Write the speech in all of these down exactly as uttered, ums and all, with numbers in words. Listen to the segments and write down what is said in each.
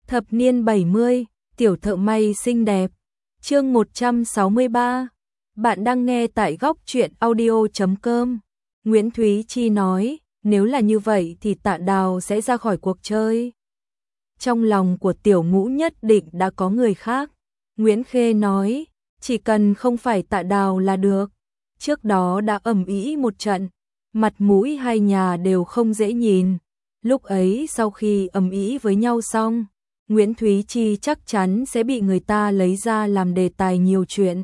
Thập niên bảy mươi, tiểu thợ may xinh đẹp. Chương một trăm sáu mươi ba. Bạn đang nghe tại góc truyện audio chấm com. Nguyễn Thúy Chi nói, nếu là như vậy thì Tạ Đào sẽ ra khỏi cuộc chơi. Trong lòng của tiểu ngũ nhất định đã có người khác. Nguyễn Khê nói, chỉ cần không phải Tạ Đào là được. Trước đó đã ầm ĩ một trận, mặt mũi hai nhà đều không dễ nhìn. Lúc ấy sau khi ầm ĩ với nhau xong, Nguyễn Thúy Chi chắc chắn sẽ bị người ta lấy ra làm đề tài nhiều chuyện.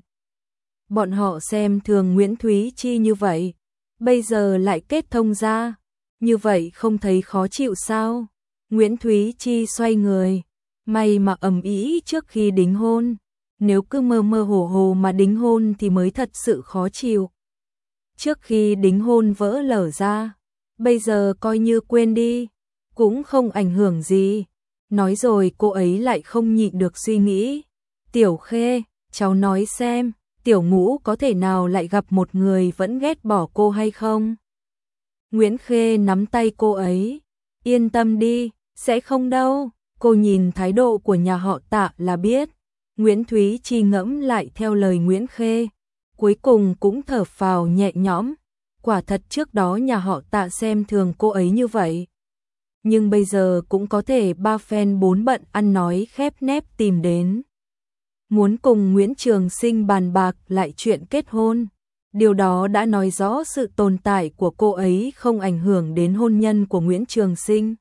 Bọn họ xem thường Nguyễn Thúy Chi như vậy, bây giờ lại kết thông ra, như vậy không thấy khó chịu sao? Nguyễn Thúy Chi xoay người, may mà ầm ĩ trước khi đính hôn, nếu cứ mơ mơ hồ hồ mà đính hôn thì mới thật sự khó chịu. Trước khi đính hôn vỡ lở ra, bây giờ coi như quên đi, cũng không ảnh hưởng gì. Nói rồi cô ấy lại không nhịn được suy nghĩ. Tiểu Khê, cháu nói xem, tiểu ngũ có thể nào lại gặp một người vẫn ghét bỏ cô hay không? Nguyễn Khê nắm tay cô ấy. Yên tâm đi, sẽ không đâu. Cô nhìn thái độ của nhà họ Tạ là biết. Nguyễn Thúy Chi ngẫm lại theo lời Nguyễn Khê. Cuối cùng cũng thở phào nhẹ nhõm. Quả thật trước đó nhà họ Tạ xem thường cô ấy như vậy. Nhưng bây giờ cũng có thể ba phen bốn bận ăn nói khép nép tìm đến. Muốn cùng Nguyễn Trường Sinh bàn bạc lại chuyện kết hôn. Điều đó đã nói rõ sự tồn tại của cô ấy không ảnh hưởng đến hôn nhân của Nguyễn Trường Sinh.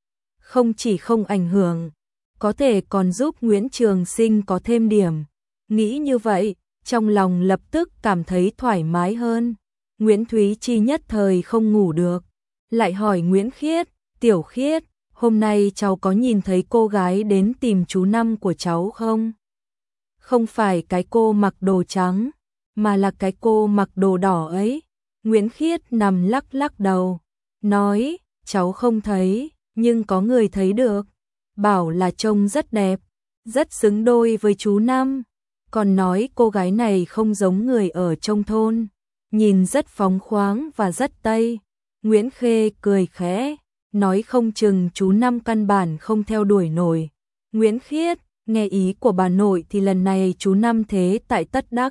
Không chỉ không ảnh hưởng, có thể còn giúp Nguyễn Trường Sinh có thêm điểm. Nghĩ như vậy, trong lòng lập tức cảm thấy thoải mái hơn. Nguyễn Thúy Chi nhất thời không ngủ được. Lại hỏi Nguyễn Khiết, Tiểu Khiết, hôm nay cháu có nhìn thấy cô gái đến tìm chú Năm của cháu không? Không phải cái cô mặc đồ trắng, mà là cái cô mặc đồ đỏ ấy. Nguyễn Khiết nằm lắc lắc đầu, nói, cháu không thấy, nhưng có người thấy được. Bảo là trông rất đẹp, rất xứng đôi với chú Năm. Còn nói cô gái này không giống người ở trong thôn, nhìn rất phóng khoáng và rất Tây. Nguyễn Khê cười khẽ, nói không chừng chú Năm căn bản không theo đuổi nổi. Nguyễn Khiết, nghe ý của bà nội thì lần này chú Năm thế tại tất đắc.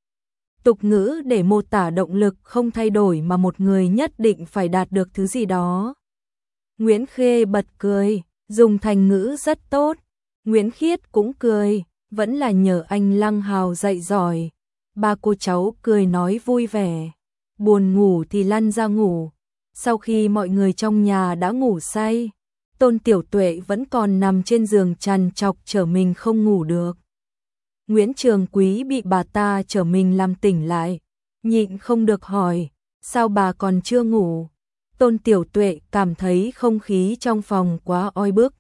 Tục ngữ để mô tả động lực không thay đổi mà một người nhất định phải đạt được thứ gì đó. Nguyễn Khê bật cười, dùng thành ngữ rất tốt. Nguyễn Khiết cũng cười, vẫn là nhờ anh Lăng Hào dạy giỏi. Ba cô cháu cười nói vui vẻ. Buồn ngủ thì lăn ra ngủ. Sau khi mọi người trong nhà đã ngủ say, Tôn Tiểu Tuệ vẫn còn nằm trên giường trằn trọc trở mình không ngủ được. Nguyễn Trường Quý bị bà ta trở mình làm tỉnh lại, nhịn không được hỏi, sao bà còn chưa ngủ? Tôn Tiểu Tuệ cảm thấy không khí trong phòng quá oi bức.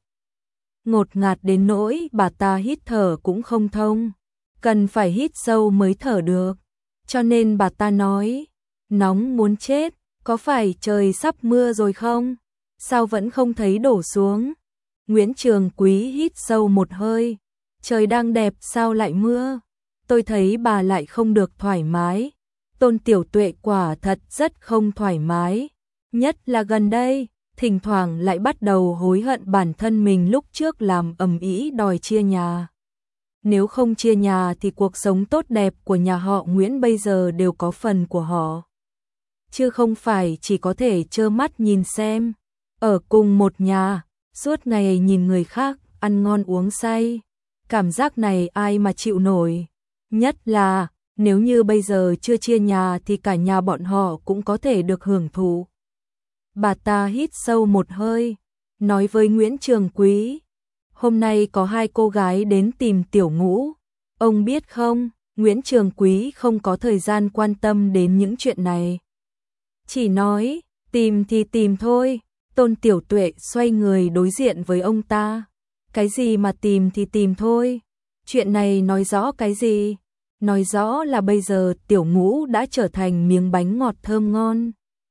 Ngột ngạt đến nỗi bà ta hít thở cũng không thông, cần phải hít sâu mới thở được. Cho nên bà ta nói, nóng muốn chết. Có phải trời sắp mưa rồi không? Sao vẫn không thấy đổ xuống? Nguyễn Trường Quý hít sâu một hơi. Trời đang đẹp sao lại mưa? Tôi thấy bà lại không được thoải mái. Tôn Tiểu Tuệ quả thật rất không thoải mái. Nhất là gần đây, thỉnh thoảng lại bắt đầu hối hận bản thân mình lúc trước làm ầm ĩ đòi chia nhà. Nếu không chia nhà thì cuộc sống tốt đẹp của nhà họ Nguyễn bây giờ đều có phần của họ. Chứ không phải chỉ có thể trơ mắt nhìn xem. Ở cùng một nhà, suốt ngày nhìn người khác ăn ngon uống say. Cảm giác này ai mà chịu nổi. Nhất là, nếu như bây giờ chưa chia nhà thì cả nhà bọn họ cũng có thể được hưởng thụ. Bà ta hít sâu một hơi, nói với Nguyễn Trường Quý. Hôm nay có hai cô gái đến tìm tiểu ngũ. Ông biết không, Nguyễn Trường Quý không có thời gian quan tâm đến những chuyện này. Chỉ nói, tìm thì tìm thôi. Tôn Tiểu Tuệ xoay người đối diện với ông ta. Cái gì mà tìm thì tìm thôi? Chuyện này nói rõ cái gì? Nói rõ là bây giờ tiểu ngũ đã trở thành miếng bánh ngọt thơm ngon.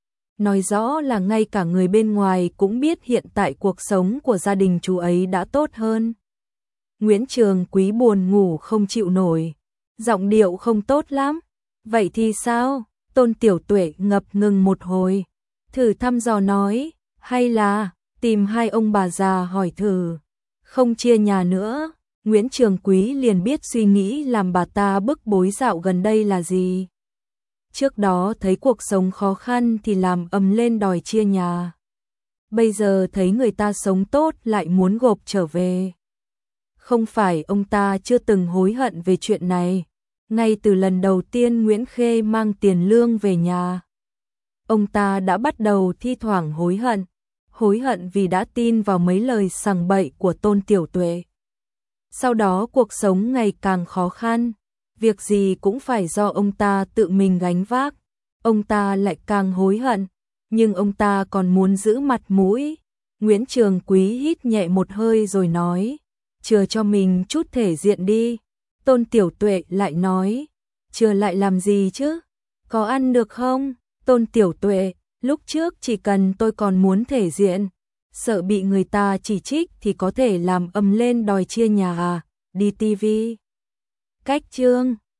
Nói rõ là ngay cả người bên ngoài cũng biết hiện tại cuộc sống của gia đình chú ấy đã tốt hơn. Nguyễn Trường Quý buồn ngủ không chịu nổi. Giọng điệu không tốt lắm. Vậy thì sao? Tôn Tiểu Tuệ ngập ngừng một hồi, thử thăm dò nói, hay là tìm hai ông bà già hỏi thử. không chia nhà nữa. Nguyễn Trường Quý liền biết suy nghĩ làm bà ta bức bối dạo gần đây là gì. Trước đó thấy cuộc sống khó khăn thì làm ầm lên đòi chia nhà. Bây giờ thấy người ta sống tốt lại muốn gộp trở về. Không phải ông ta chưa từng hối hận về chuyện này. Ngay từ lần đầu tiên Nguyễn Khê mang tiền lương về nhà, ông ta đã bắt đầu thi thoảng hối hận. Hối hận vì đã tin vào mấy lời sằng bậy của Tôn Tiểu Tuệ. Sau đó cuộc sống ngày càng khó khăn, việc gì cũng phải do ông ta tự mình gánh vác. Ông ta lại càng hối hận, nhưng ông ta còn muốn giữ mặt mũi. Nguyễn Trường Quý hít nhẹ một hơi rồi nói, chừa cho mình chút thể diện đi. Tôn Tiểu Tuệ lại nói, chừa lại làm gì chứ? Có ăn được không? Tôn Tiểu Tuệ, lúc trước chỉ cần tôi còn muốn thể diện, sợ bị người ta chỉ trích thì có thể làm ầm lên đòi chia nhà à, đi ti vi. Cách chương